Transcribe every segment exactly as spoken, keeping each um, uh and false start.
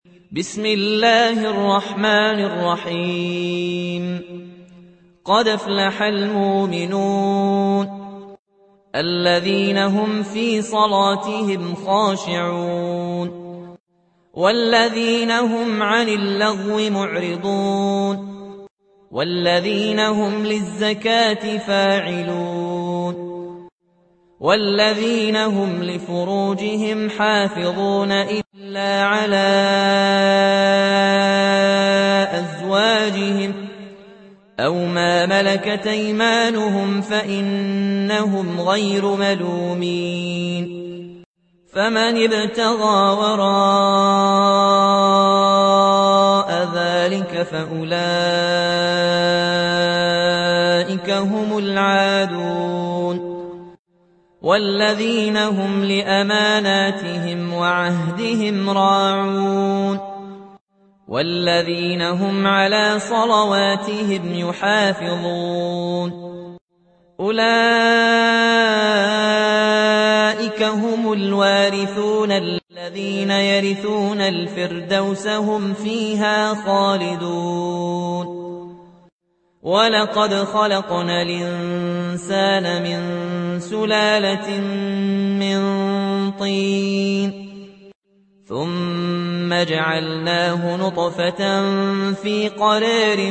بسم الله الرحمن الرحيم قد افلح المؤمنون الذين هم في صلاتهم خاشعون والذين هم عن اللغو معرضون والذين هم للزكاة فاعلون والذين هم لفروجهم حافظون إلا على أزواجهم أو ما ملكت أيمانهم فإنهم غير ملومين فمن ابتغى وراء ذلك فأولئك هم العادون والذين هم لأماناتهم وعهدهم راعون والذين هم على صلواتهم يحافظون أولئك هم الوارثون الذين يرثون الفردوس هم فيها خالدون ولقد خلقنا الإنسان من سلالة من طين ثم جعلناه نطفة في قرار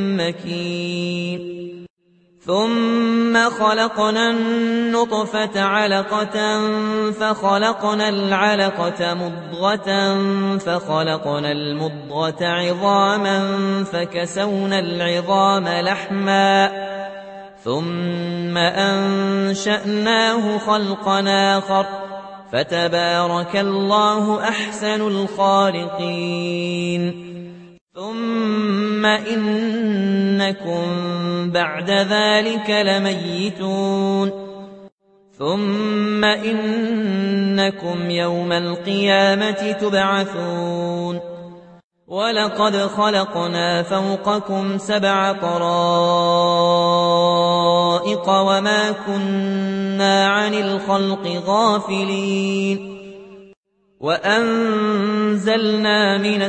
مكين ثم خلقنا النطفة علقة فخلقنا العلقة مضغة فخلقنا المضغة عظاما فكسونا العظام لحما ثم أنشأناه خلقا آخر فتبارك الله أحسن الخالقين ثم إنكم بعد ذلك لميتون ثم إنكم يوم القيامة تبعثون ولقد خلقنا فوقكم سبع طرائق وما كنا عن الخلق غافلين وأنزلنا من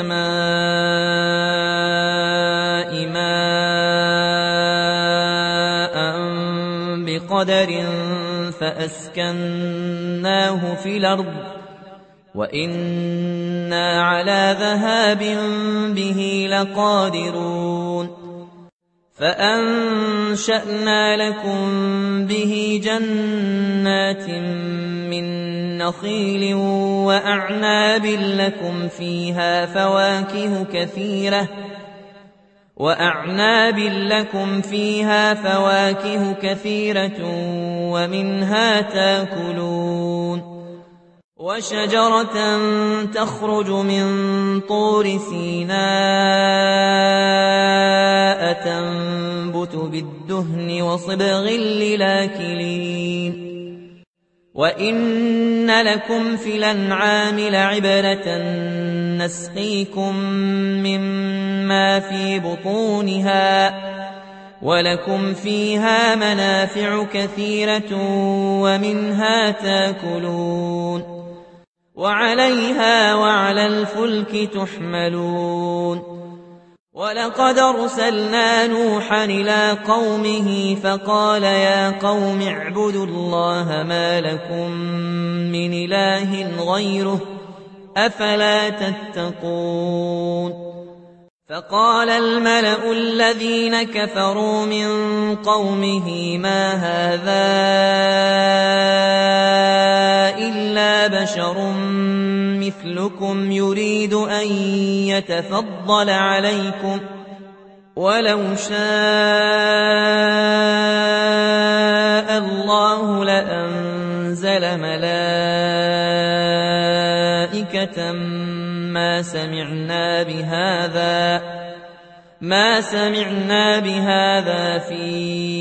السماء ماء بقدر فأسكناه في الأرض وإنا على ذهاب به لقادرون فأنشأنا لكم به جنات من نخيل وأعناب لكم فيها فواكه كثيرة وأعناب لكم فيها فواكه كثيرة ومنها تاكلون وشجرة تخرج من طور سيناء تنبت بالدهن وصبغ للآكلين وإن لكم في الأنعام لعبرة نسقيكم مما في بطونها ولكم فيها منافع كثيرة ومنها تاكلون وعليها وعلى الفلك تحملون ولقد أرسلنا نوحا إلى قومه فقال يا قوم اعبدوا الله ما لكم من إله غيره أفلا تتقون فقال الملأ الذين كفروا من قومه ما هذا إلا بشر مثلكم يريد أن يتفضل عليكم ولو شاء الله لأنزل ملائكة ما سمعنا بهذا ما سمعنا بهذا في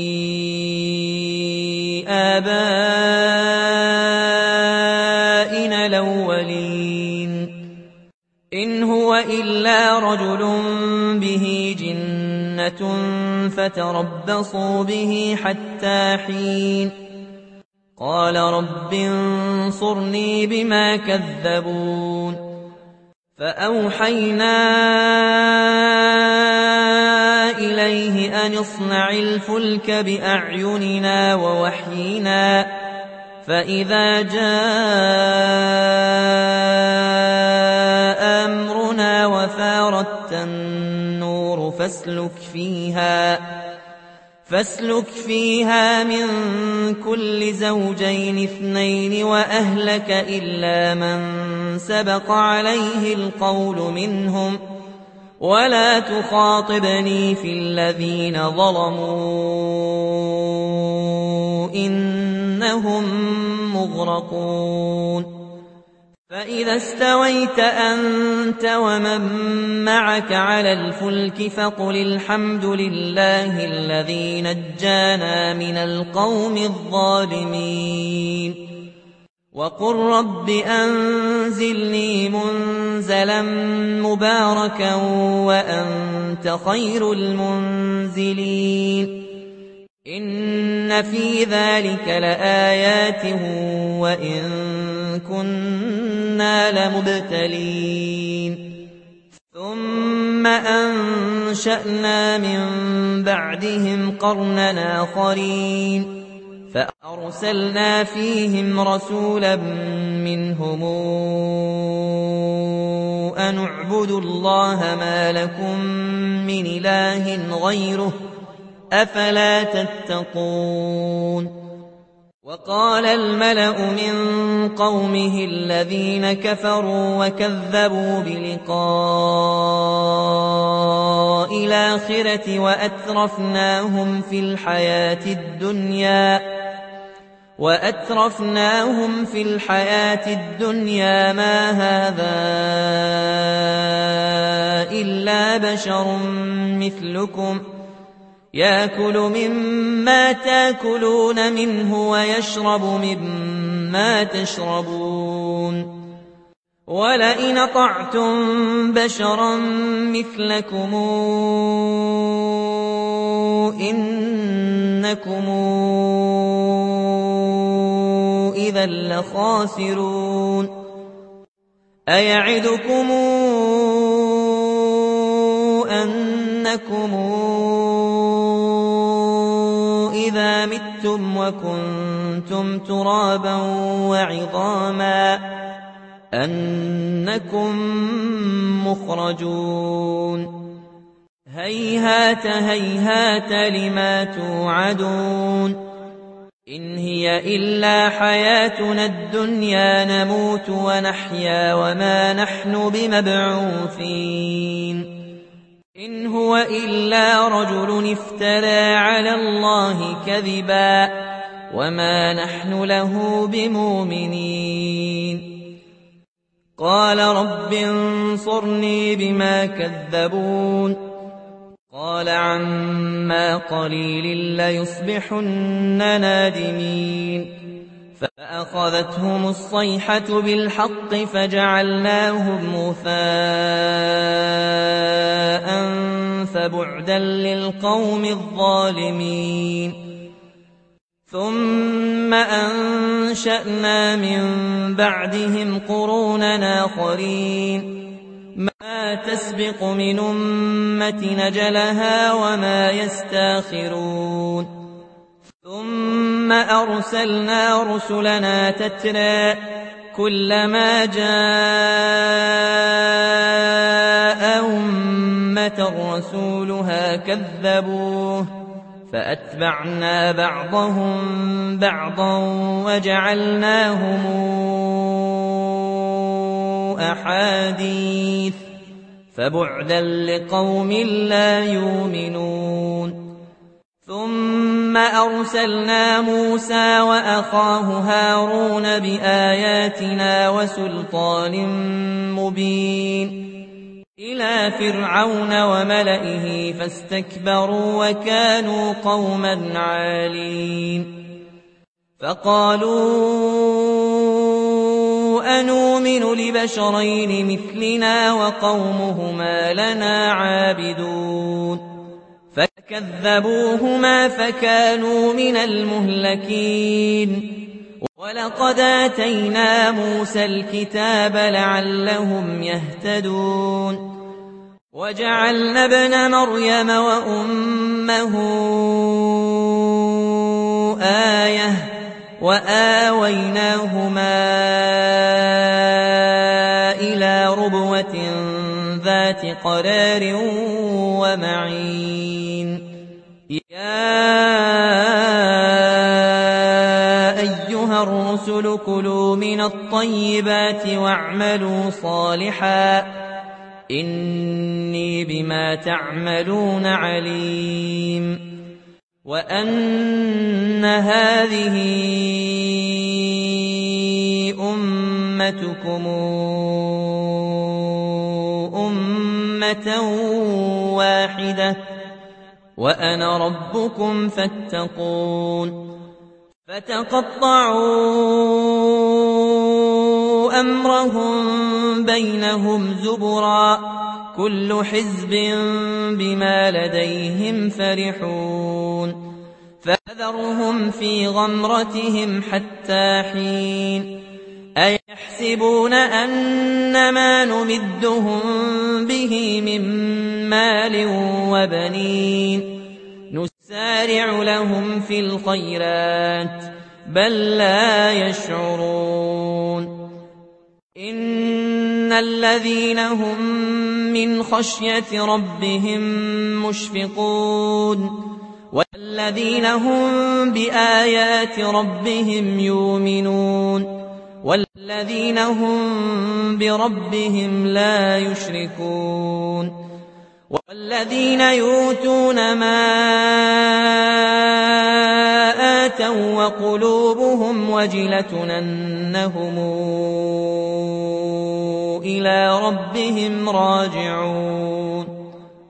آبائنا الأولين إن هو إلا رجل به جنة فتربصوا به حتى حين قال رب انصرني بما كذبون فأوحينا إليه أن اصنع الفلك بأعيننا ووحينا فإذا جاء أمرنا وفارت النور فاسلك فيها فاسلك فيها من كل زوجين اثنين وأهلك إلا من سبق عليه القول منهم ولا تخاطبني في الذين ظلموا إنهم مغرقون فإذا استويت أنت ومن معك على الفلك فقل الحمد لله الذي نجانا من القوم الظالمين وقل رب أنزلني منزلا مباركا وأنت خير المنزلين إن في ذلك لآيات وإن كنا لمبتلين ثم أنشأنا من بعدهم قرنا آخرين فأرسلنا فيهم رسولا منهم أن اعبدوا الله ما لكم من إله غيره أفلا تتقون وقال الملأ من قومه الذين كفروا وكذبوا بلقاء الآخرة وأترفناهم في الحياة الدنيا وأترفناهم في الحياة الدنيا ما هذا إلا بشر مثلكم يأكل مما تأكلون منه ويشرب مما تشربون ولئن أطعتم بشرا مثلكم إنكم إذا لخاسرون أيعدكم أنكم إذا متم وكنتم ترابا وعظاما أنكم مخرجون هيهات هيهات لما توعدون إن هي إلا حياتنا الدنيا نموت ونحيا وما نحن بمبعوثين إن هو إلا رجل افترى على الله كذبا وما نحن له بمؤمنين قال رب انصرني بما كذبون قال عما قليل ليصبحن نادمين فأخذتهم الصيحة بالحق فجعلناهم غثاء فبعدا للقوم الظالمين ثم أنشأنا من بعدهم قرونا آخرين ما تسبق من أمة نجلها وما يستاخرون ثم أرسلنا رسلنا تترى كلما جاء أمة رسولها كذبوه فأتبعنا بعضهم بعضا وجعلناهم أحاديث فبعدا لقوم لا يؤمنون ثم أرسلنا موسى وأخاه هارون بآياتنا وسلطان مبين إلى فرعون وملئه فاستكبروا وكانوا قوما عالين فقالوا أنؤمن لبشرين مثلنا وقومهما لنا عابدون فكذبوهما فكانوا من المهلكين ولقد آتينا موسى الكتاب لعلهم يهتدون وجعلنا ابن مريم وأمه آية وآويناهما إلى ربوة ذات قرار ومعين يا أيها الرسل كلوا من الطيبات واعملوا صالحا إني بما تعملون عليم وأن هذه أمتكم أمة واحدة وأنا ربكم فاتقون فتقطعوا أمرهم بينهم زبرا كل حزب بما لديهم فرحون فذرهم في غمرتهم حتى حين أيحسبون أن ما نمدهم به من مال وبنين نسارع لهم في الخيرات بل لا يشعرون إن الذين هم من خشية ربهم مشفقون والذين هم بآيات ربهم يؤمنون والذين هم بربهم لا يشركون والذين يؤتون ما آتوا وقلوبهم وجلة أنهم إلى ربهم راجعون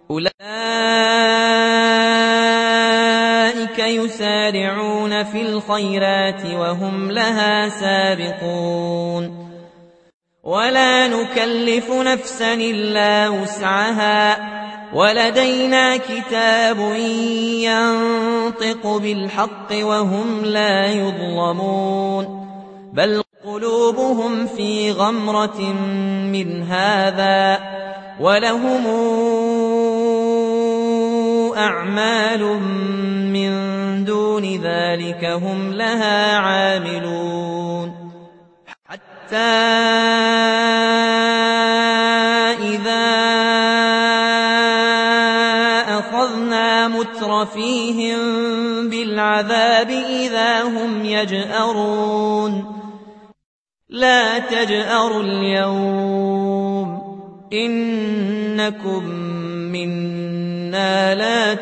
أولئك يسارعون في الخيرات وهم لها سابقون ولا نكلف نفسا إلا وسعها ولدينا كتاب ينطق بالحق وهم لا يظلمون بل قلوبهم في غمرة من هذا ولهم أعمال من دون ذلك هم لها عاملون حتى إذا أخذنا مترفيهم بالعذاب إذا هم يجأرون لا تجأروا اليوم إنكم منا لا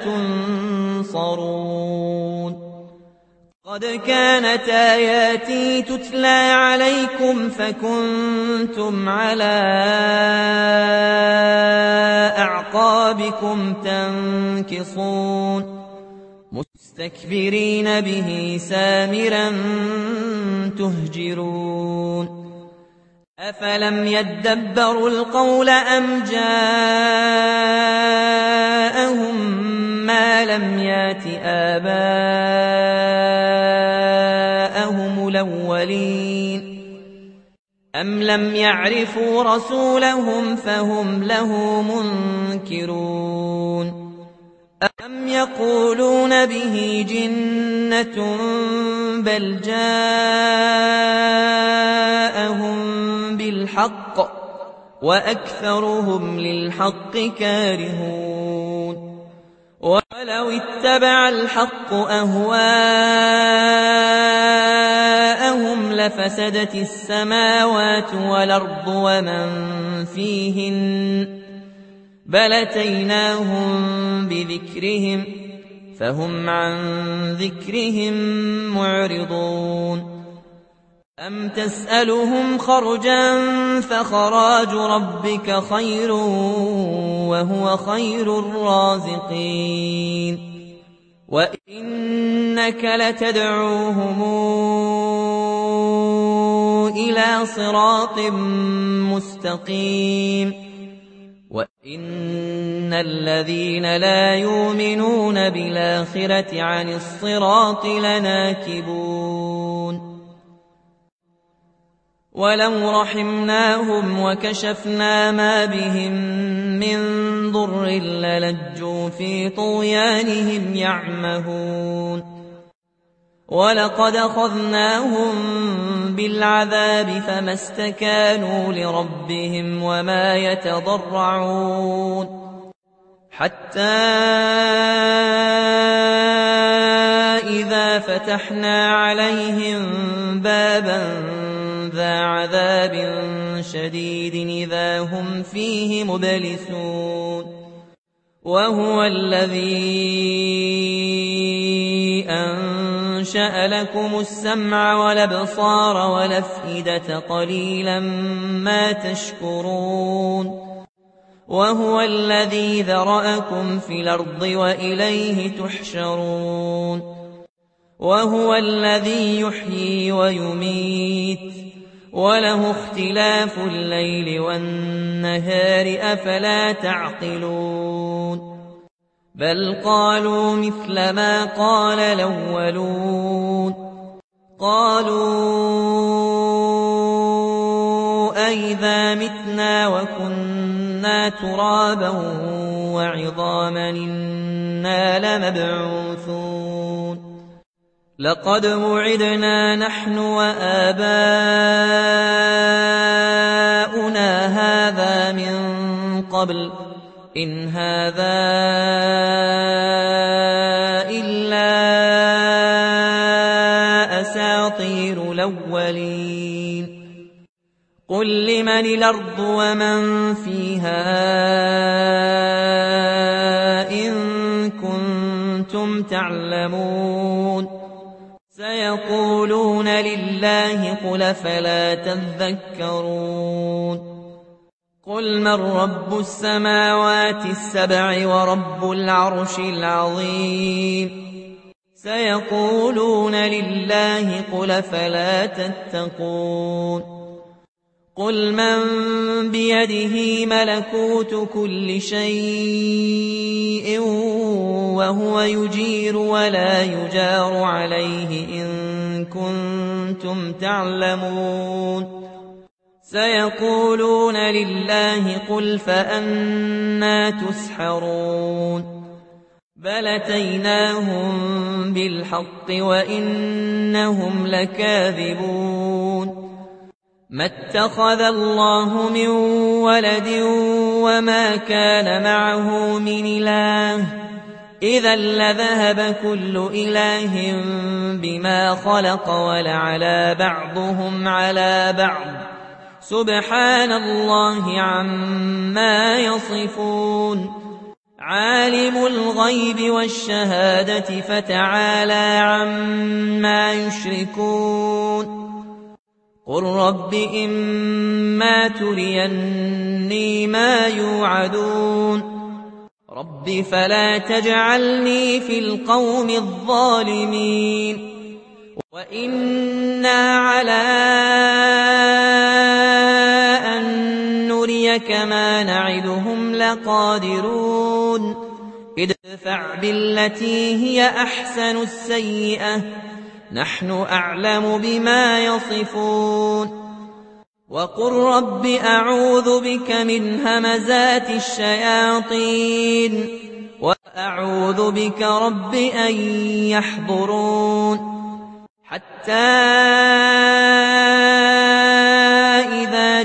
تنصرون قد كانت آياتي تتلى عليكم فكنتم على أعقابكم تنكصون مستكبرين به سامرا تهجرون أفلم يدبروا القول أم جاءهم ما لم يات آباءهم الأولين أم لم يعرفوا رسولهم فهم له منكرون أم يقولون به جنة بل جاءهم بالحق وأكثرهم للحق كارهون ولو اتبع الحق أهواءهم لفسدت السماوات والأرض ومن فيهن بل أتيناهم بذكرهم فهم عن ذكرهم معرضون أم تسألهم خرجا فخراج ربك خير وهو خير الرازقين وإنك لتدعوهم إلى صراط مستقيم وإن الذين لا يؤمنون بالآخرة عن الصراط لناكبون ولو رحمناهم وكشفنا ما بهم من ضر للجوا في طغيانهم يعمهون ولقد أخذناهم بالعذاب فما استكانوا لربهم وما يتضرعون حتى إذا فتحنا عليهم بابا ذا عذاب شديد إذا هم فيه مبلسون وهو الذي أنشأ لكم السمع والأبصار والأفئدة قليلا ما تشكرون وهو الذي ذرأكم في الأرض وإليه تحشرون وهو الذي يحيي ويميت وله اختلاف الليل والنهار أفلا تعقلون بل قالوا مثل ما قال الأولون قالوا أئذا متنا وكنا ترابا وعظاما إنا لمبعوثون لقد وعدنا نحن وآباؤنا هذا من قبل إن هذا إلا أساطير الأولين قل لمن الأرض ومن فيها إن كنتم تعلمون سيقولون لله قل فلا تذكرون قل من رب السماوات السبع ورب العرش العظيم سيقولون لله قل فلا تتقون قل من بيده ملكوت كل شيء وهو يجير ولا يجار عليه إن كنتم تعلمون سيقولون لله قل فأنى تسحرون بل أتيناهم بالحق وإنهم لكاذبون ما اتخذ الله من ولد وما كان معه من إله إذا لذهب كل إله بما خلق ولعلى بعضهم على بعض سبحان الله عما يصفون عالم الغيب والشهادة فتعالى عما يشركون قل رب إما تريني ما يوعدون رب فلا تجعلني في القوم الظالمين وإنا على أن نريك ما نعدهم لقادرون ادفع بالتي هي أحسن السيئة نحن أعلم بما يصفون وقل رب أعوذ بك من همزات الشياطين وأعوذ بك رب أن يحضرون حتى إذا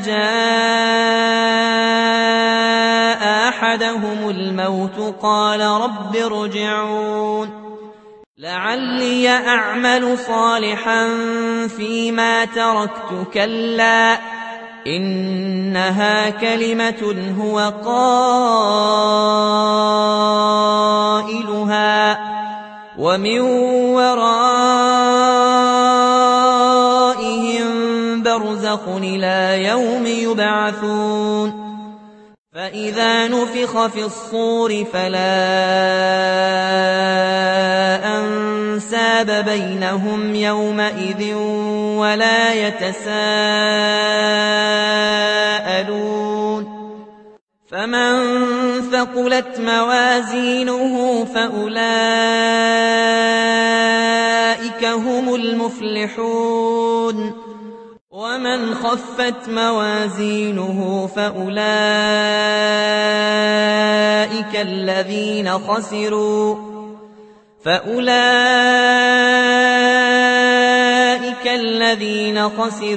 جاء أحدهم الموت قال رب ارجعون لعلي أعمل صالحا فيما تركت كلا إنها كلمة هو قائلها ومن ورائهم برزخ إلى يوم يبعثون فإذا نفخ في الصور فلا أنساب بينهم يومئذ ولا يتساءلون فمن ثقلت موازينه فأولئك هم المفلحون ومن خفت موازينه فأولئك الذين خسروا فأولئك الذين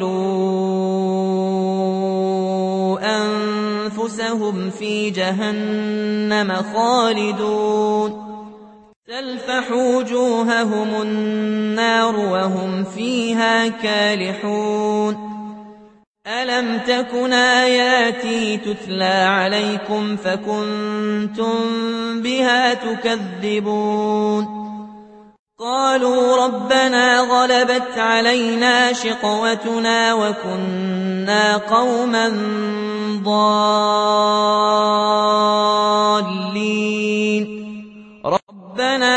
خسروا أنفسهم في جهنم خالدون تلفح وجوههم النار وهم فيها كالحون ألم تكن آياتي تتلى عليكم فكنتم بها تكذبون قالوا ربنا غلبت علينا شقوتنا وكنا قوما ضالين ربنا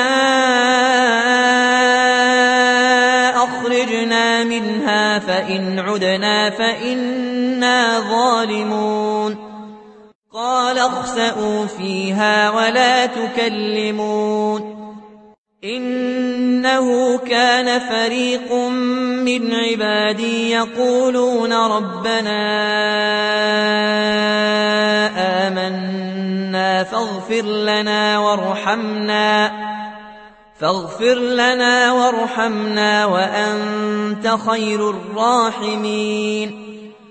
أخرجنا منها فإن عدنا فإنا ظالمون قال اخسئوا فيها ولا تكلمون إنه كان فريق من عبادي يقولون ربنا آمنا فاغفر لنا وارحمنا فاغفر لنا وارحمنا وأنت خير الراحمين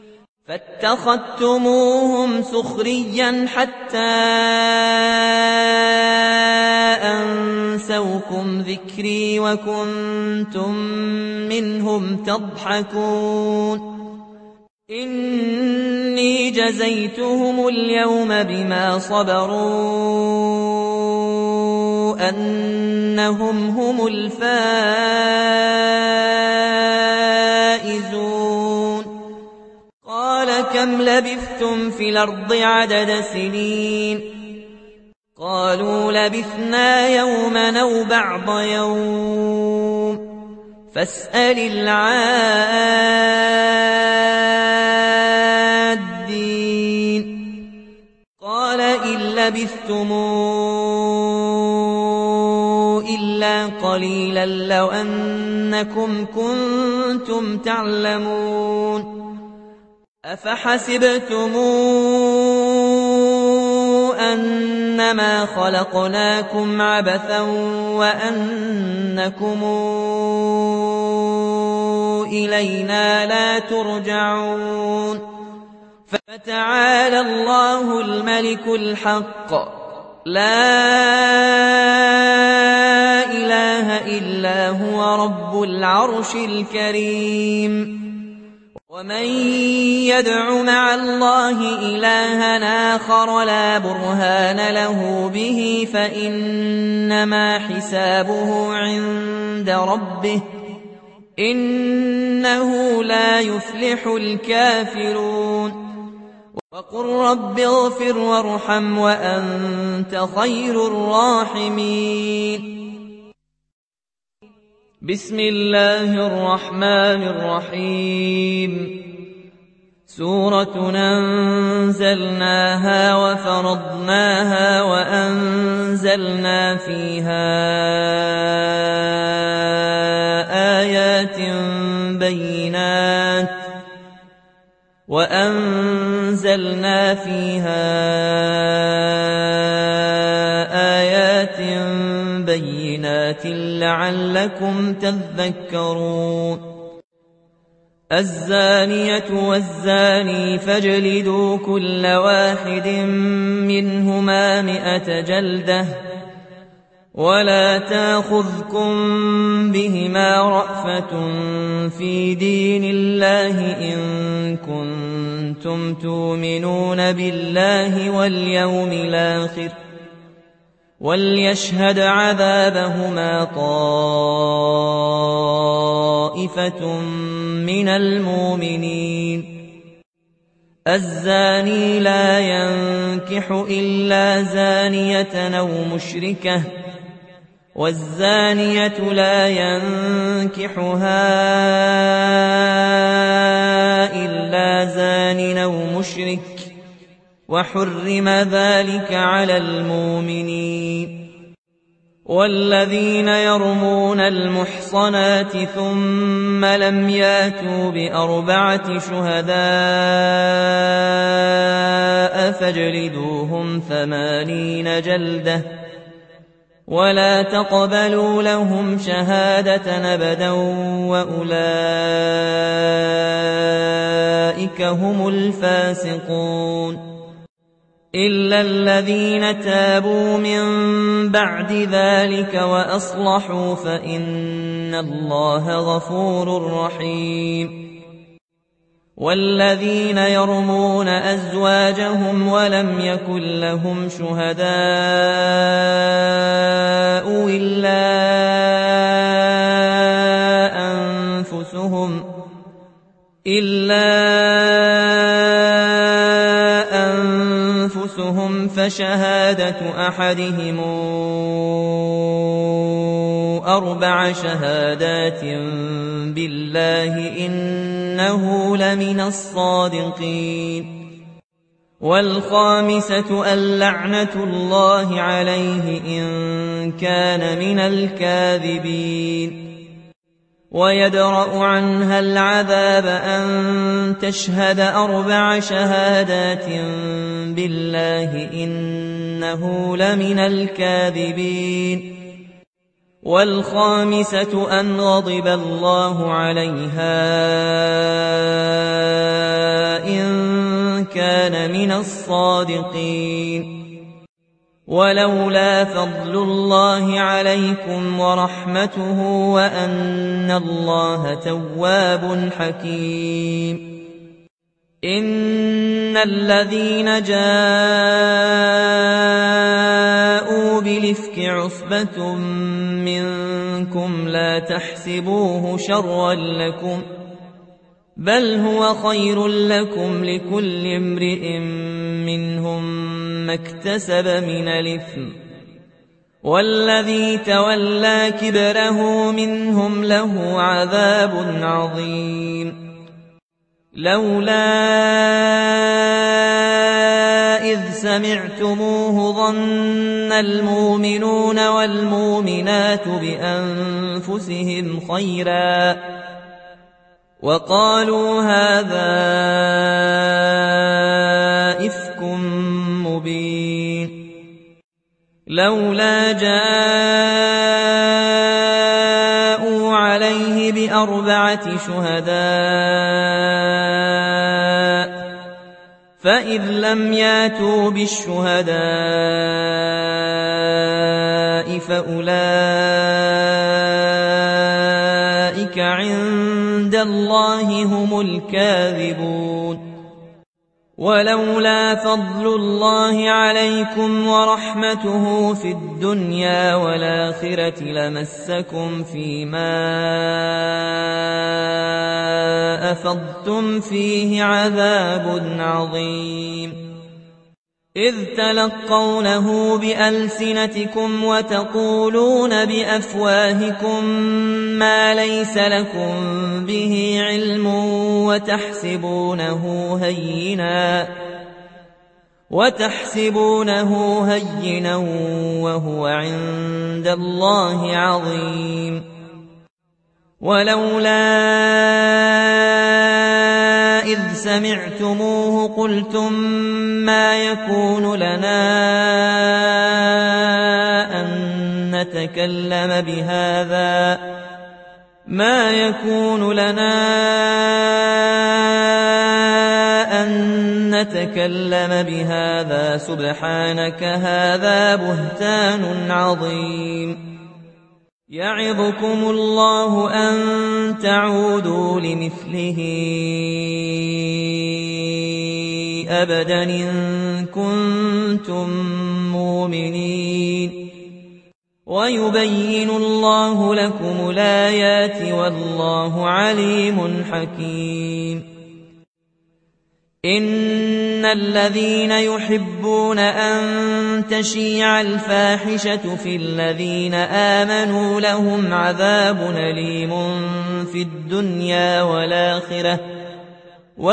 فاتخذتموهم سخريا حتى أنسوكم ذكري وكنتم منهم تضحكون إني جزيتهم اليوم بما صبروا أنهم هم الفائزون قال كم لبثتم في الأرض عدد سنين قالوا لبثنا يوما أو بعض يوم فاسأل العادين قال إن لبثتم إلا قليلا لو أنكم كنتم تعلمون أفحسبتم أنما خلقناكم عبثا وأنكم إلينا لا ترجعون فتعالى الله الملك الحق لا إله إلا هو رب العرش الكريم ومن يدع مع الله إلها آخر لا برهان له به فإنما حسابه عند ربه إنه لا يفلح الكافرون وقل رب اغفر وارحم وأنت خير الراحمين بسم الله الرحمن الرحيم سورة أنزلناها وفرضناها وأنزلنا فيها آيات بينات وأنزلنا فيها آيات بينات لعلكم تذكرون الزانية والزاني فاجلدوا كل واحد منهما مئة جلدة ولا تأخذكم بهما رأفة في دين الله إن كنتم تؤمنون بالله واليوم الآخر وليشهد عذابهما طائفة من المؤمنين الزاني لا ينكح إلا زانية أو مشركة والزانية لا ينكحها إلا زان أو مشرك وحرم ذلك على المؤمنين والذين يرمون المحصنات ثم لم ياتوا بأربعة شهداء فاجلدوهم ثمانين جلدة ولا تقبلوا لهم شهادة أبدا وأولئك هم الفاسقون إلا الذين تابوا من بعد ذلك وأصلحوا فإن الله غفور رحيم والذين يرمون أزواجهم ولم يكن لهم شهداء إلا أنفسهم إلا أنفسهم فشهادة أحدهم أربع شهادات بالله إنه لمن الصادقين والخامسة اللعنة الله عليه إن كان من الكاذبين ويدرأ عنها العذاب أن تشهد أربع شهادات بالله إنه لمن الكاذبين والخامسة أن غضب الله عليها إن كان من الصادقين ولولا فضل الله عليكم ورحمته وأن الله تواب حكيم إن الذين جاءوا بالإفك عصبة منكم لا تحسبوه شرا لكم بل هو خير لكم لكل امرئ منهم ما اكتسب من الإثم والذي تولى كبره منهم له عذاب عظيم لولا إذ سمعتموه ظن المؤمنون والمؤمنات بأنفسهم خيرا وقالوا هذا إفك مبين لولا جاءوا عليه بأربعة شهداء فإذ لم ياتوا بالشهداء فأولئك عند الله هم الكاذبون ولولا فضل الله عليكم ورحمته في الدنيا والآخرة لمسكم فيما أفضتم فيه عذاب عظيم إذ تلقونه بألسنتكم وتقولون بأفواهكم ما ليس لكم به علم وتحسبونه هينا وتحسبونه هينا وهو عند الله عظيم ولولا إذ سمعتموه قلتم ما يكون لنا أن نتكلم بهذا ما يكون لنا أن نتكلم بهذا سبحانك هذا بهتان عظيم يعظكم الله أن تعودوا لمثله أبدا إن كنتم مؤمنين ويبين الله لكم الآيات والله عليم حكيم إن الذين يحبون أن تشيع الفاحشة في الذين آمنوا لهم عذاب أليم في الدنيا والآخرة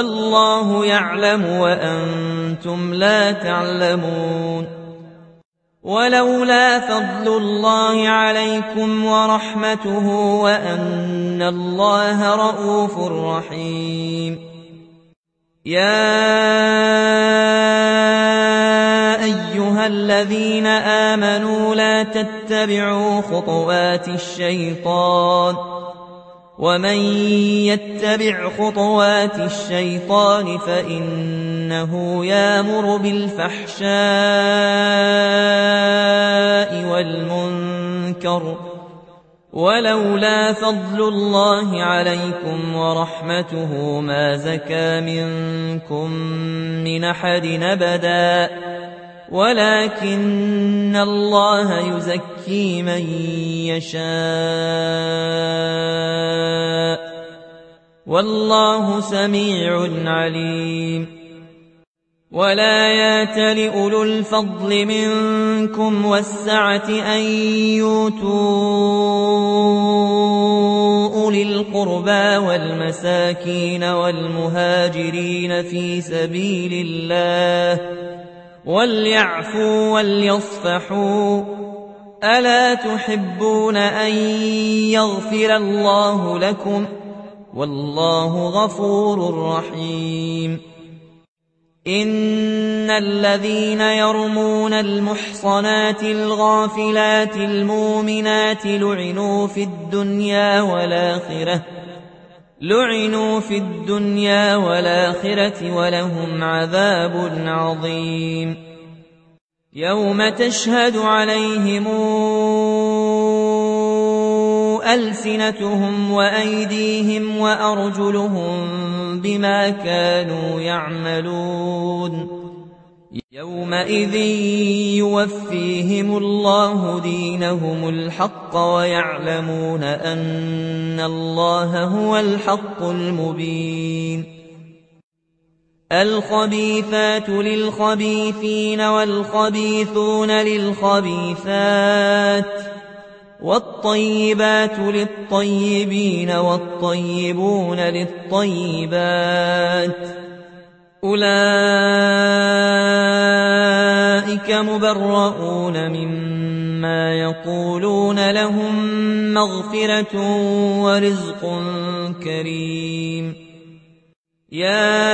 والله يعلم وأنتم لا تعلمون ولولا فضل الله عليكم ورحمته وأن الله رءوف رحيم. يا أيها الذين آمنوا لا تتبعوا خطوات الشيطان ومن يتبع خطوات الشيطان فإنه يأمر بالفحشاء والمنكر ولولا فضل الله عليكم ورحمته ما زكى منكم من أحد أبدا ولكن الله يزكي من يشاء والله سميع عليم. ولا يأتل أولو الفضل منكم والسعة أن يؤتوا أولي القربى والمساكين والمهاجرين في سبيل الله وليعفوا وليصفحوا ألا تحبون أن يغفر الله لكم والله غفور رحيم. إن الذين يرمون المحصنات الغافلات المؤمنات لعنوا في الدنيا والآخرة لعنوا في الدنيا والآخرة ولهم عذاب عظيم. يوم تشهد عليهم ألسنتهم وأيديهم وأرجلهم بما كانوا يعملون يومئذ يوفيهم الله دينهم الحق ويعلمون أن الله هو الحق المبين. الخبيثات للخبيثين والخبيثون للخبيثات والطيبات للطيبين والطيبون للطيبات أولئك مبرؤون مما يقولون لهم مغفرة ورزق كريم. يا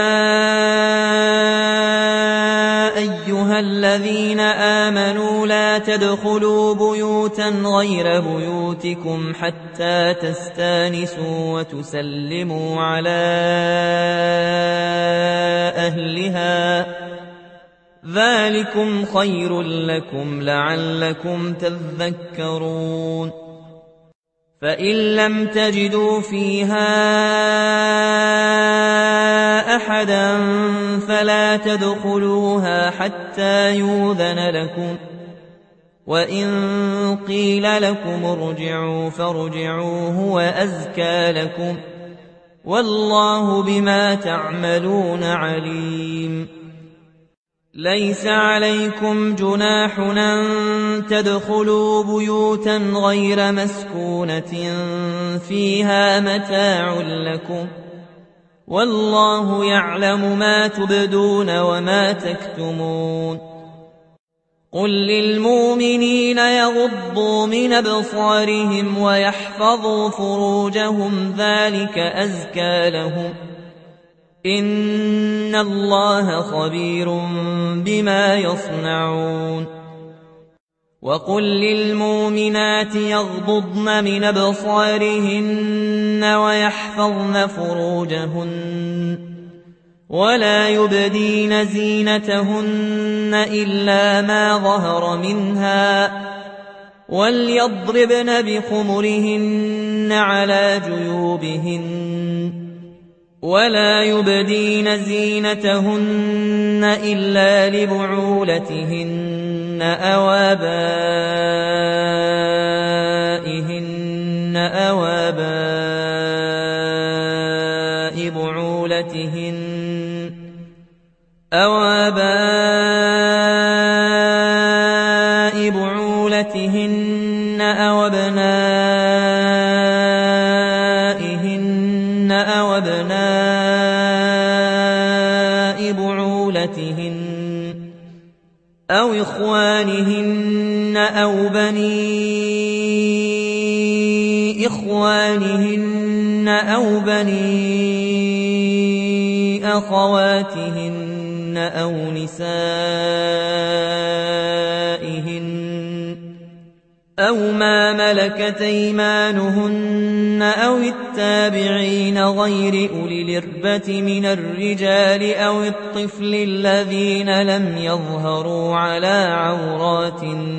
أيها الذين آمنوا لا تدخلوا بيوتا غير بيوتكم حتى تستانسوا وتسلموا على أهلها ذلكم خير لكم لعلكم تذكرون. فإن لم تجدوا فيها أحدا فلا تدخلوها حتى يؤذن لكم وإن قيل لكم ارجعوا فارجعوا هو أزكى لكم والله بما تعملون عليم. ليس عليكم جناح أن تدخلوا بيوتا غير مسكونة فيها متاع لكم والله يعلم ما تبدون وما تكتمون. قل للمؤمنين يغضوا من أبصارهم ويحفظوا فروجهم ذلك أزكى لهم إن الله خبير بما يصنعون. وقل للمؤمنات يغضضن من أبصارهن ويحفظن فروجهن ولا يبدين زينتهن إلا ما ظهر منها وليضربن بخمرهن على جيوبهن ولا يبدين زينتهن إلا لبعولتهن أو آبائهن أو آباء بعولتهن أو آباء بعولتهن أو أبنائهن أو أبناء بعولتهن أو إخوانهن أو بني إخوانهن أو بني أخواتهن أو نسائهن أو ما ملكت أيمانهن أو التابعين غير أولي الإربة من الرجال أو الطفل الذين لم يظهروا على عورات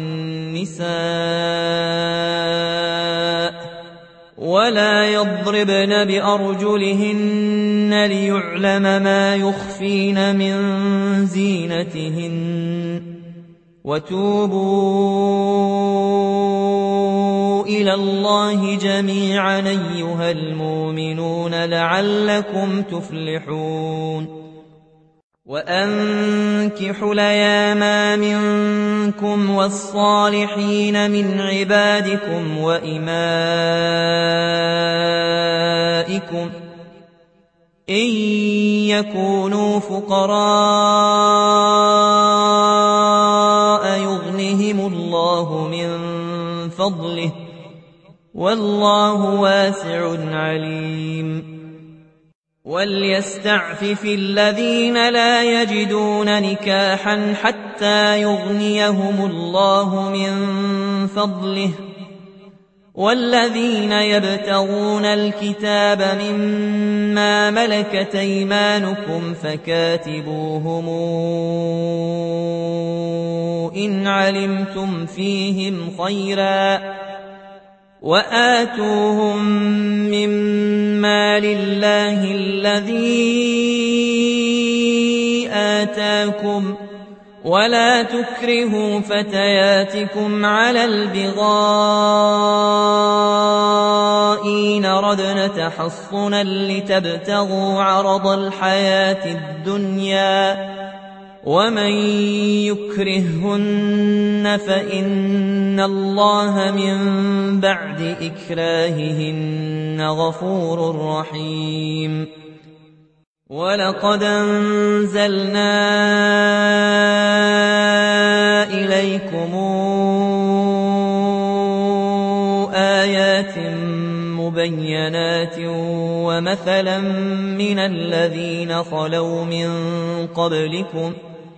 النساء ولا يضربن بأرجلهن ليعلم ما يخفين من زينتهن وتوبوا إلى الله جميعا أيها المؤمنون لعلكم تفلحون وأنكحوا الأيام منكم والصالحين من عبادكم وإمائكم إن يكونوا فقراء يغنهم الله من فضله والله واسع عليم وليستعفف الذين لا يجدون نكاحا حتى يغنيهم الله من فضله والذين يبتغون الكتاب مما ملكت أيمانكم فكاتبوهم إن علمتم فيهم خيرا وآتوهم مما لله الذي آتاكم ولا تكرهوا فتياتكم على البغاء إن ردن تحصنا لتبتغوا عرض الحياة الدنيا ومن يكرههن فإن الله من بعد إكراههن غفور رحيم ولقد أنزلنا إليكم آيات مبينات ومثلا من الذين خلوا من قبلكم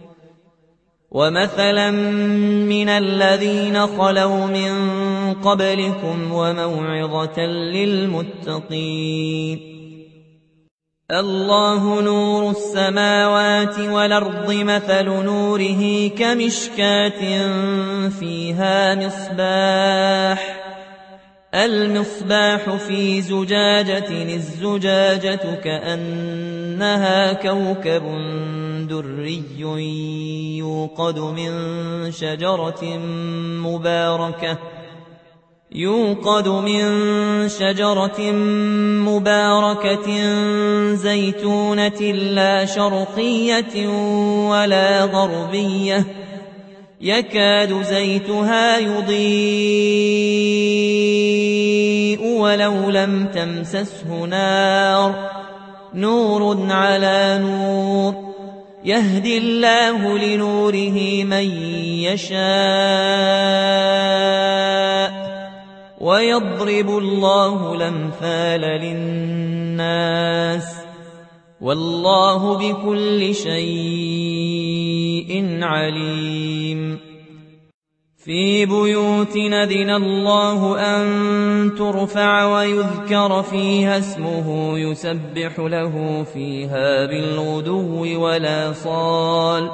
ومثلا من الذين خلوا من قبلكم وموعظة للمتقين الله نور السماوات والأرض مثل نوره كمشكاة فيها مصباح المصباح في زجاجة الزجاجة كأنها كوكب دري يوقد من شجرة مباركة يوقد من شجرة مباركة زيتونة لا شرقية ولا غربية يكاد زيتها يضيء ولو لم تمسسه نار نور على نور يهدي الله لنوره من يشاء ويضرب الله الأمثال للناس والله بكل شيء عليم في بيوت أذن الله أن ترفع ويذكر فيها اسمه يسبح له فيها بالغدو والآصال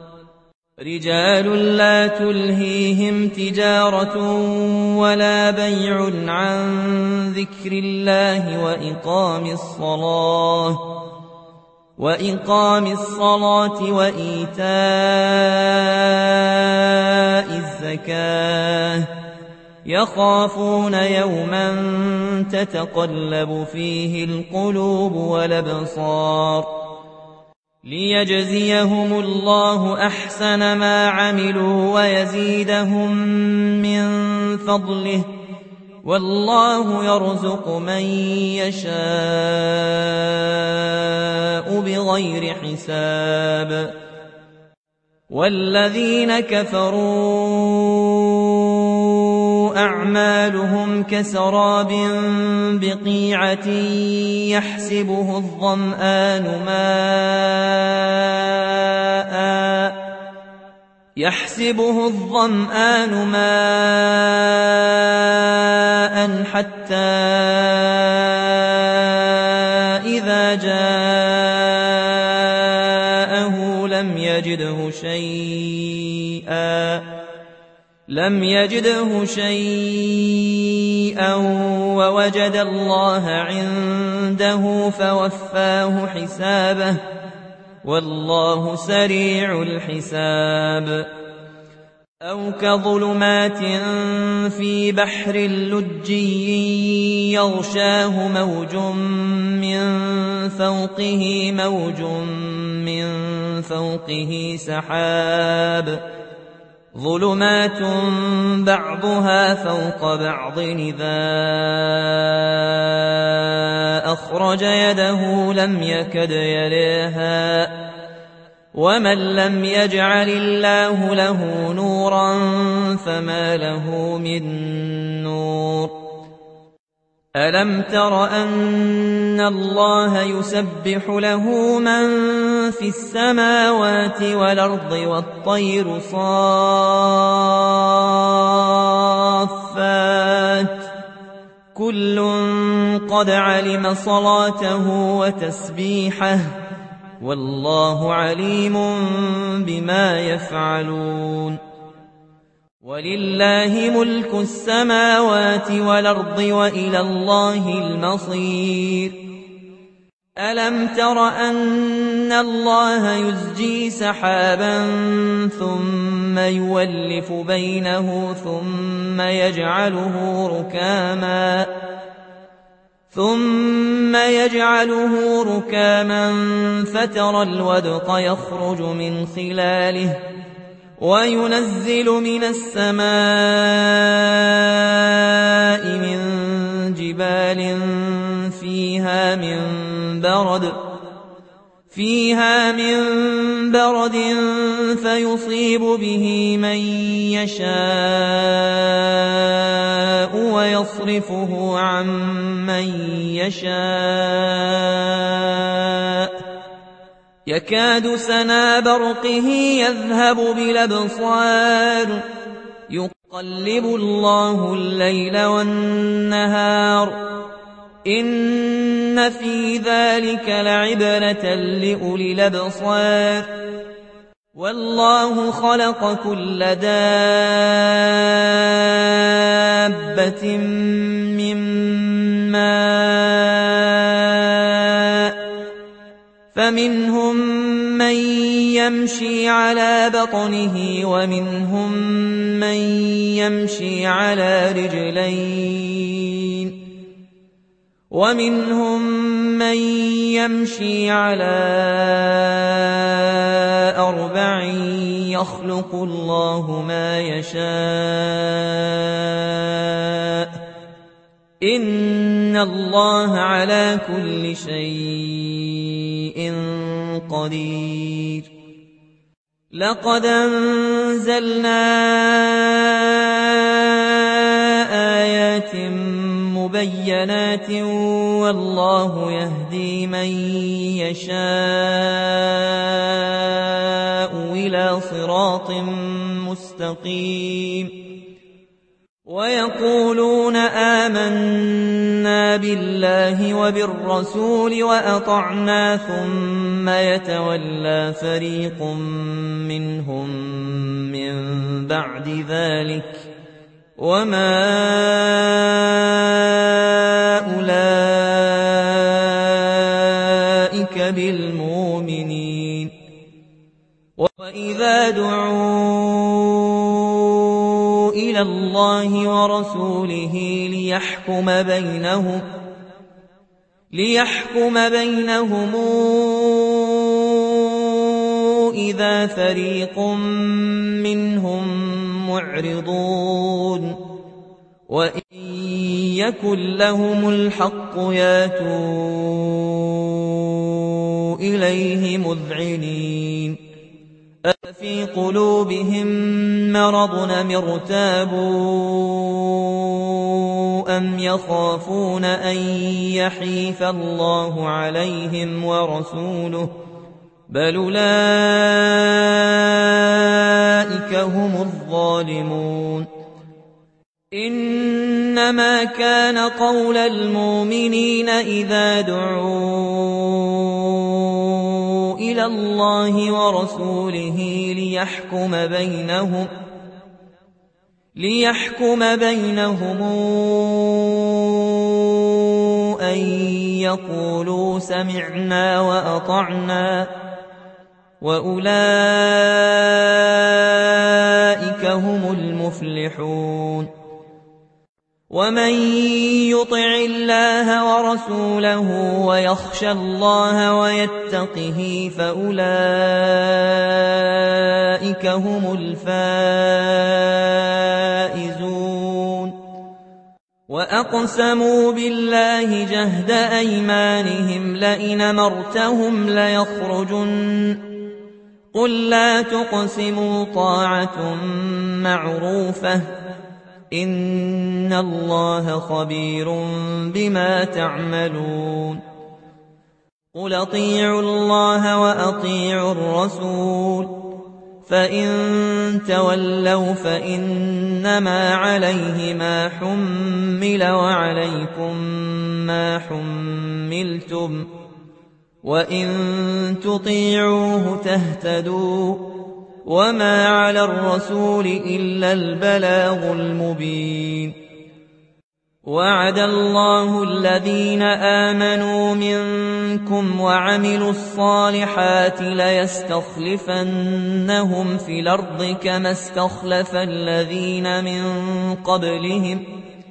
رجال لا تلهيهم تجارة ولا بيع عن ذكر الله وإقام الصلاة وإقام الصلاة وإيتاء الزكاة يخافون يوما تتقلب فيه القلوب والأبصار ليجزيهم الله أحسن ما عملوا ويزيدهم من فضله والله يرزق من يشاء بغير حساب والذين كفروا أعمالهم كسراب بقيعة يحسبه الظمآن ماءً يحسبه الظمآن ماءً حتى إذا جاءه لم يجده شيئا لم يجده شيئا ووجد الله عنده فوفاه حسابه والله سريع الحساب أو كظلمات في بحر لجي يغشاه موج من فوقه موج من فوقه سحاب ظلمات بعضها فوق بعض إذا أخرج يده لم يكد يريها ومن لم يجعل الله له نورا فما له من نور ألم تر أن الله يسبح له من في السماوات والأرض والطير صافات كل قد علم صلاته وتسبيحه والله عليم بما يفعلون ولله ملك السماوات والأرض وإلى الله المصير ألم تر أن الله يزجي سحابا ثم يولف بينه ثم يجعله ركاما ثم يجعله ركاما فترى الودق يخرج من خلاله وينزل من السماء من جبال فيها من برد فيها من برد فيصيب به من يشاء ويصرفه عن من يشاء يكاد سنا برقه يذهب بالأبصار يقلب الله الليل والنهار إن في ذلك لعبرة لأولي الأبصار والله خلق كل دابة من ماء فمنهم من يمشي على بطنه ومنهم من يمشي على رجلين ومنهم من يمشي على أربع يخلق الله ما يشاء إن الله على كل شيء قدير لقد أنزلنا آيات مبينات والله يهدي من يشاء إلى صراط مستقيم ويقولون آمنا بالله وبالرسول وأطعنا ثم يتولى فريق منهم من بعد ذلك وما أولئك بالمؤمنين وإذا دعوا إلى الله ورسوله ليحكم بينهم ليحكم بينهم إذا فريق منهم معرضون وإن يكن لهم الحق ياتوا إليه مذعنين أفي قلوبهم مرض أم ارتابوا أم يخافون أن يحيف الله عليهم ورسوله بل أولئك هم الظالمون إنما كان قول المؤمنين إذا دعوا إلى الله ورسوله ليحكم بينهم ليحكم بينهم أن يقولوا سمعنا وأطعنا وأولئك هم المفلحون ومن يطع الله ورسوله ويخشى الله ويتقه فأولئك هم الفائزون وأقسموا بالله جهد أيمانهم لئن أمرتهم ليخرجن قل لا تقسموا طاعة معروفة إن الله خبير بما تعملون قل أطيعوا الله وأطيعوا الرسول فإن تولوا فإنما عليه ما حمل وعليكم ما حملتم وإن تطيعوه تهتدوا وما على الرسول إلا البلاغ المبين وعد الله الذين آمنوا منكم وعملوا الصالحات ليستخلفنهم في الأرض كما استخلف الذين من قبلهم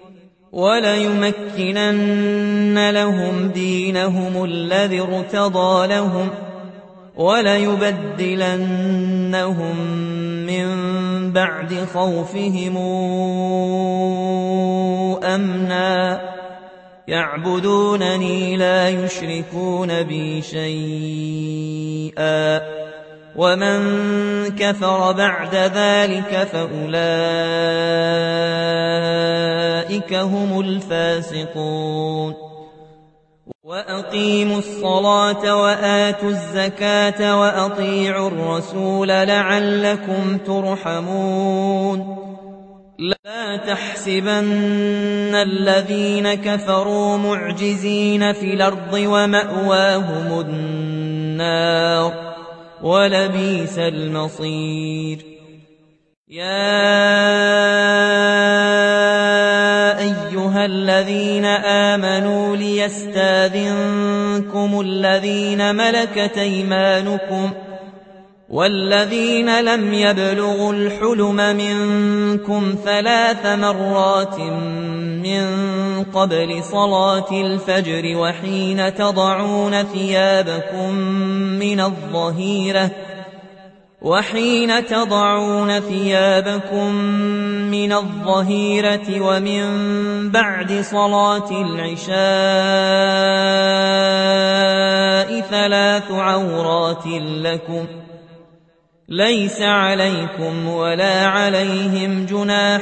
وليمكنن لهم دينهم الذي ارتضى لهم وليبدلنهم من بعد خوفهم أمنا يعبدونني لا يشركون بي شيئا ومن كفر بعد ذلك فأولئك هم الفاسقون وأقيموا الصلاة وآتوا الزكاة وأطيعوا الرسول لعلكم ترحمون لا تحسبن الذين كفروا معجزين في الأرض ومأواهم النار ولبئس المصير يا أيها الذين آمنوا ليستاذنكم الذين ملكت أيمانكم والذين لم يبلغوا الحلم منكم ثلاث مرات من قبل صلاة الفجر وحين تضعون ثيابكم من الظهيرة وحين تضعون ثيابكم من الظهيرة ومن بعد صلاة العشاء ثلاث عورات لكم ليس عليكم ولا عليهم جناح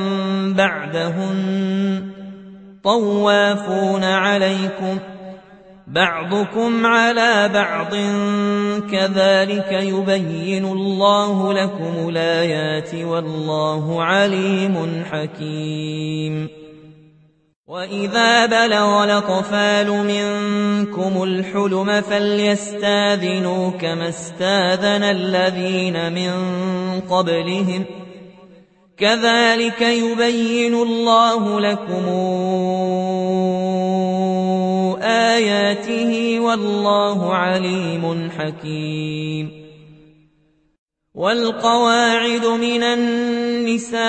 بعدهن طوافون عليكم بعضكم على بعض كذلك يبين الله لكم الآيات والله عليم حكيم وإذا بلغ الأطفال منكم الحلم فليستاذنوا كما استاذن الذين من قبلهم كذلك يبين الله لكم آياته والله عليم حكيم والقواعد من النساء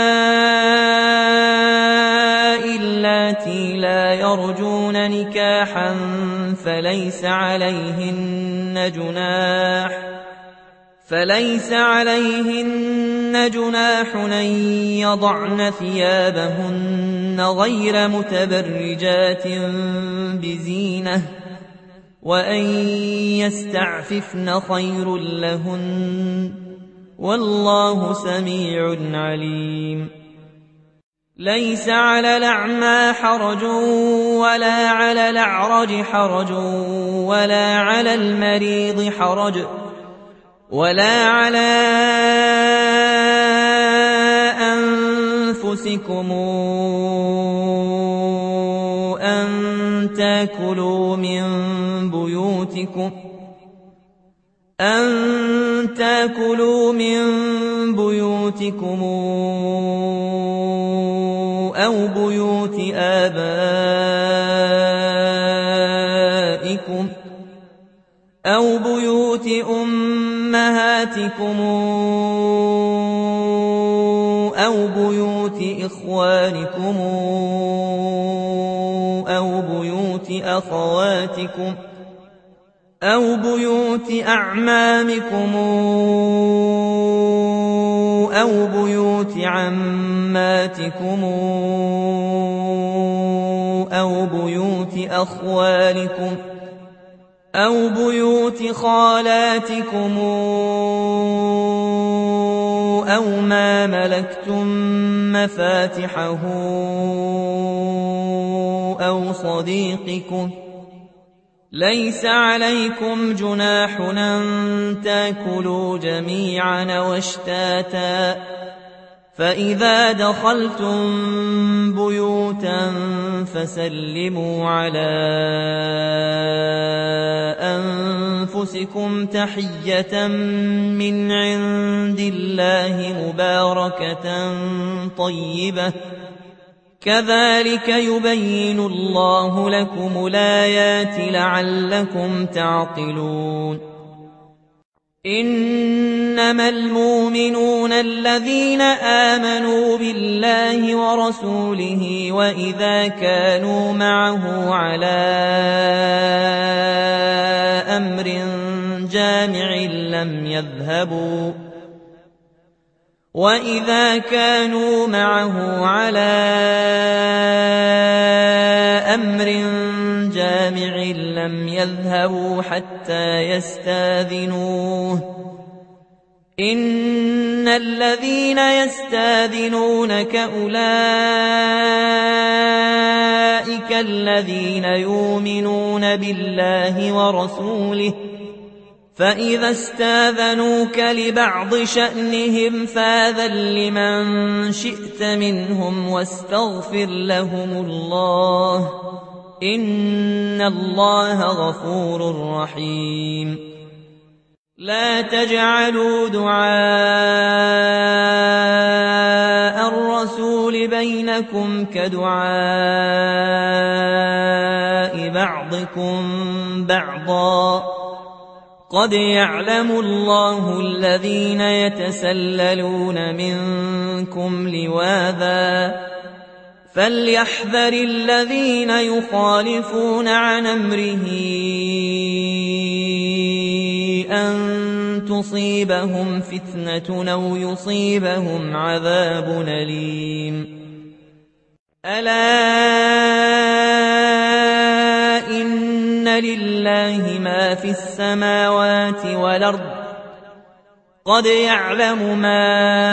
اللاتي لا يرجون نكاحا فليس عليهن جناح فليس عليهن جناح أن يضعن ثيابهن غير متبرجات بزينة وأن يستعففن خير لهن والله سميع عليم. ليس على الأعمى حرج ولا على الأعرج حرج ولا على المريض حرج ولا على أنفسكم أن تأكلوا من بيوتكم أن تأكلوا من بيوتكم أو بيوت آبائكم أو بيوت أمهاتكم أو بيوت إخوانكم أو بيوت أخواتكم أو بيوت أعمامكم أو بيوت عماتكم أو بيوت أخوالكم أو بيوت خالاتكم أو ما ملكتم مفاتحه أو صديقكم. ليس عليكم جناح أن تأكلوا جميعا واشتاتا، فإذا دخلتم بيوتا فسلموا على أنفسكم تحية من عند الله مباركة طيبة، كذلك يبين الله لكم الآيات لعلكم تعقلون. إنما المؤمنون الذين آمنوا بالله ورسوله وإذا كانوا معه على أمر جامع لم يذهبوا وإذا كانوا معه على أمر جامع لم يذهبوا حتى يستاذنوه. إن الذين يستاذنونك أولئك الذين يؤمنون بالله ورسوله، فإذا استاذنوك لبعض شأنهم فاذن لمن شئت منهم واستغفر لهم الله، إن الله غفور رحيم. لا تجعلوا دعاء الرسول بينكم كدعاء بعضكم بعضا، قد يعلم الله الذين يتسللون منكم لواذا، فليحذر الذين يخالفون عن أمره أن تصيبهم فتنة أو يصيبهم عذاب أليم. ألا إن لله ما في السماوات والأرض، قد يعلم ما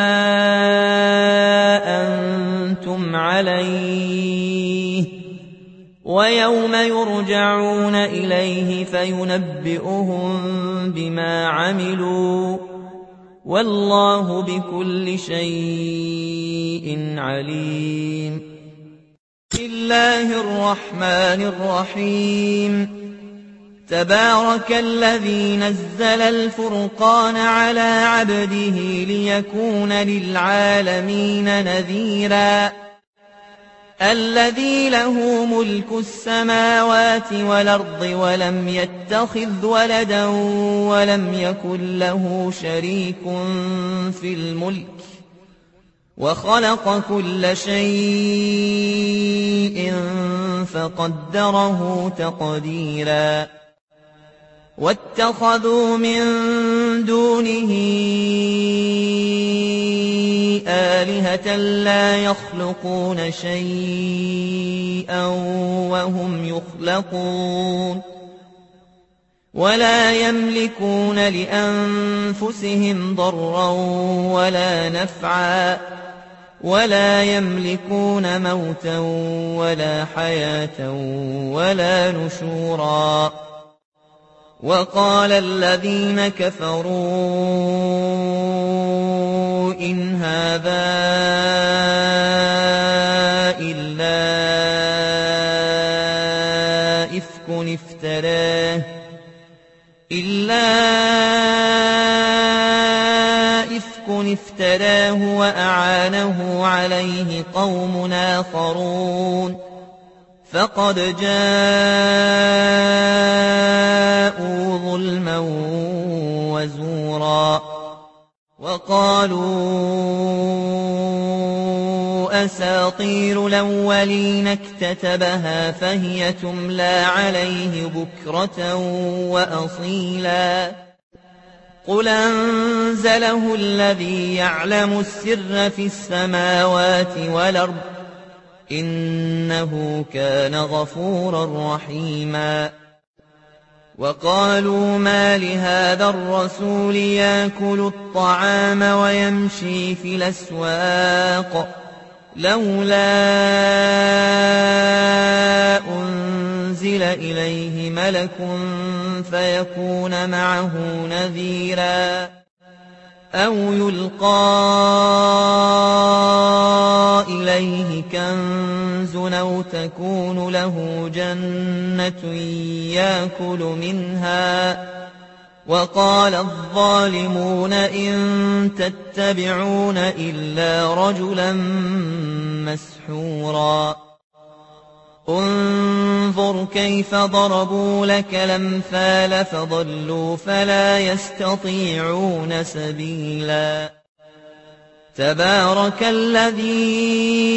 أنتم عليه، ويوم يرجعون إليه فينبئهم بما عملوا، والله بكل شيء عليم. بسم الله الرحمن الرحيم. تبارك الذي نزل الفرقان على عبده ليكون للعالمين نذيرا، الذي له ملك السماوات والأرض ولم يتخذ ولدا ولم يكن له شريك في الملك، وخلق كل شيء فقدره تقديرا. واتخذوا من دونه آلهة لا يخلقون شيئا وهم يخلقون، ولا يملكون لأنفسهم ضرا ولا نفعا ولا يملكون موتا ولا حياة ولا نشورا وقال الذين كفروا إن هذا إلا إفك افتراه إلا إفك افتراه وأعانه عليه قوم آخرون فقد جاءوا ظلما وزورا وقالوا أساطير الأولين اكتتبها فهي تملى عليه بكرة وأصيلا قل أنزله الذي يعلم السر في السماوات والأرض إنه كان غفورا رحيما وقالوا ما لهذا الرسول يأكل الطعام ويمشي في الأسواق لولا أنزل إليه ملك فيكون معه نذيرا أو يلقى إليه كنز أو تكون له جنة يأكل منها وقال الظالمون إن تتبعون إلا رجلا مسحورا انظر كيف ضربوا لك الأمثال فضلوا فلا يستطيعون سبيلا تبارك الذي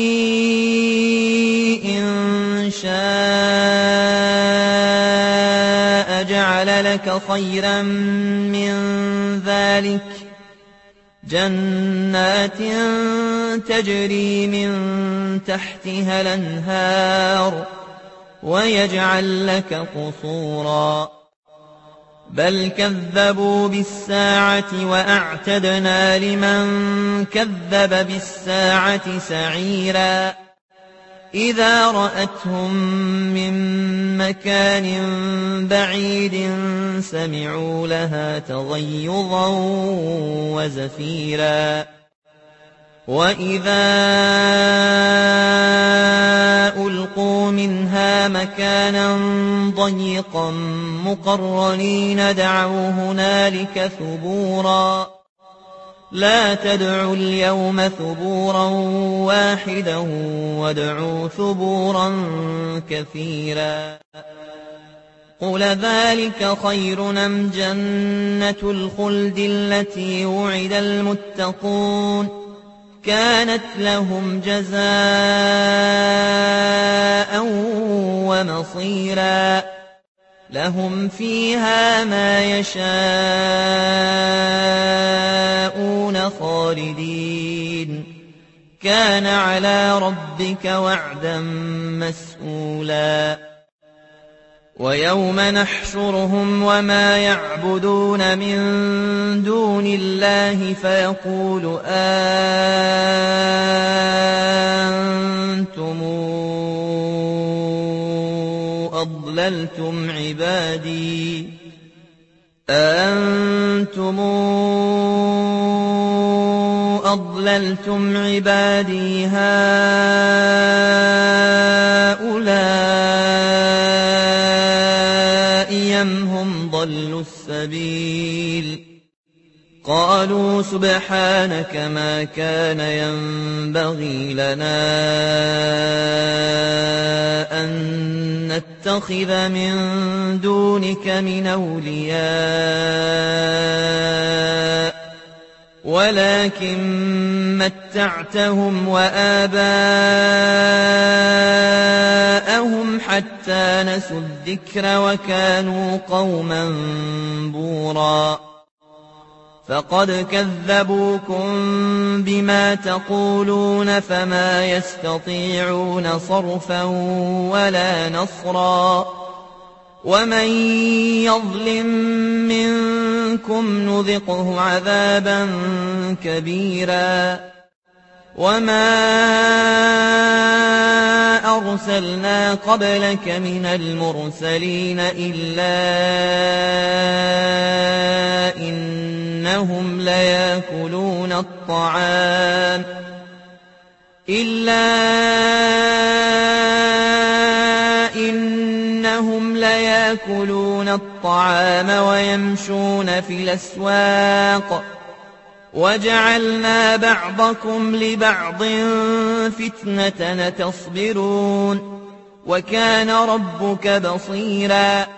إن شاء جعل لك خيرا من ذلك جنات تجري من تحتها الأنهار ويجعل لك قصورا بل كذبوا بالساعة وأعتدنا لمن كذب بالساعة سعيرا إذا رأتهم من مكان بعيد سمعوا لها تغيظا وزفيرا وإذا ألقوا منها مكانا ضيقا مقرنين دعوا هنالك ثبورا لا تدعوا اليوم ثبورا واحدا وادعوا ثبورا كثيرا قل ذلك خير أم جنة الخلد التي وعد المتقون كانت لهم جزاء ومصيرا لهم فيها ما يشاءون خالدين كان على ربك وعدا مسئولا ويوم نحشرهم وما يعبدون من دون الله فيقول أنتم أضللتم عبادي أأنتم أضللتم عبادي هؤلاء أم هم ضلوا السبيل قالوا سبحانك ما كان ينبغي لنا أن نتخذ من دونك من أولياء ولكن متعتهم وآباءهم حتى نسوا الذكر وكانوا قوما بورا فقد كذبوكم بما تقولون فما يستطيعون صرفا ولا نصرا ومن يظلم منكم نذقه عذابا كبيرا وما أرسلنا قبلك من المرسلين إلا إنهم ليأكلون الطعام إلا إنهم ليأكلون الطعام ويمشون في الأسواق وجعلنا بعضكم لبعض فتنة تصبرون وكان ربك بصيرا